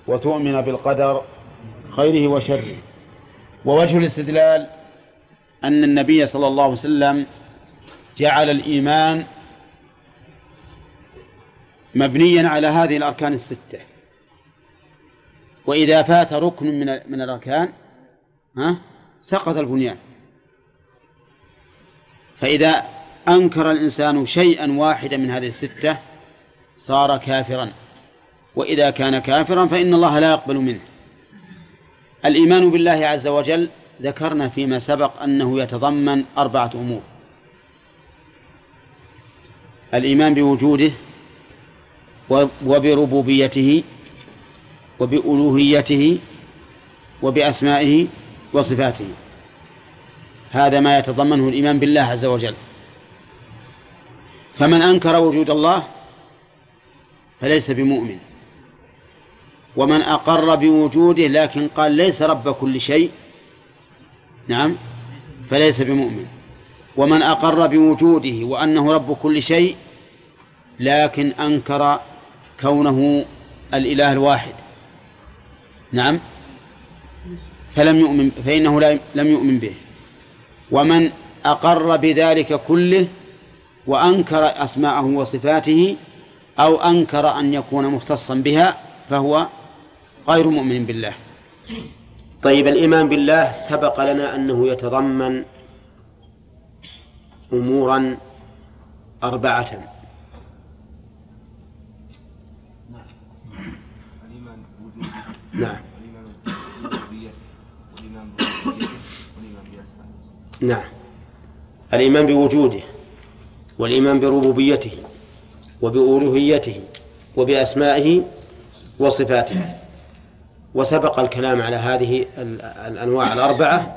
وتؤمن بالقدر خيره وشره. ووجه الاستدلال أن النبي صلى الله عليه وسلم جعل الإيمان مبنيا على هذه الأركان الستة، وإذا فات ركن من الأركان سقط البنيان. فإذا أنكر الإنسان شيئا واحدا من هذه الستة صار كافرا، وإذا كان كافرا فإن الله لا يقبل منه. الإيمان بالله عز وجل ذكرنا فيما سبق أنه يتضمن 4 أمور: الإيمان بوجوده وبربوبيته وبألوهيته وبأسمائه وصفاته. هذا ما يتضمنه الإيمان بالله عز وجل. فمن أنكر وجود الله فليس بمؤمن، ومن أقر بوجوده لكن قال ليس رب كل شيء فليس بمؤمن. ومن أقر بوجوده وأنه رب كل شيء لكن أنكر كونه الإله الواحد فلم يؤمن، فإنه لم يؤمن به. ومن أقر بذلك كله وأنكر أسماءه وصفاته أو أنكر أن يكون مختصا بها فهو غير مؤمن بالله. طيب، الإيمان بالله سبق لنا أنه يتضمن أمورا 4. نعم. نعم، الإيمان بوجوده والإيمان بربوبيته وبألوهيته وبأسمائه وصفاته. وسبق الكلام على هذه الأنواع 4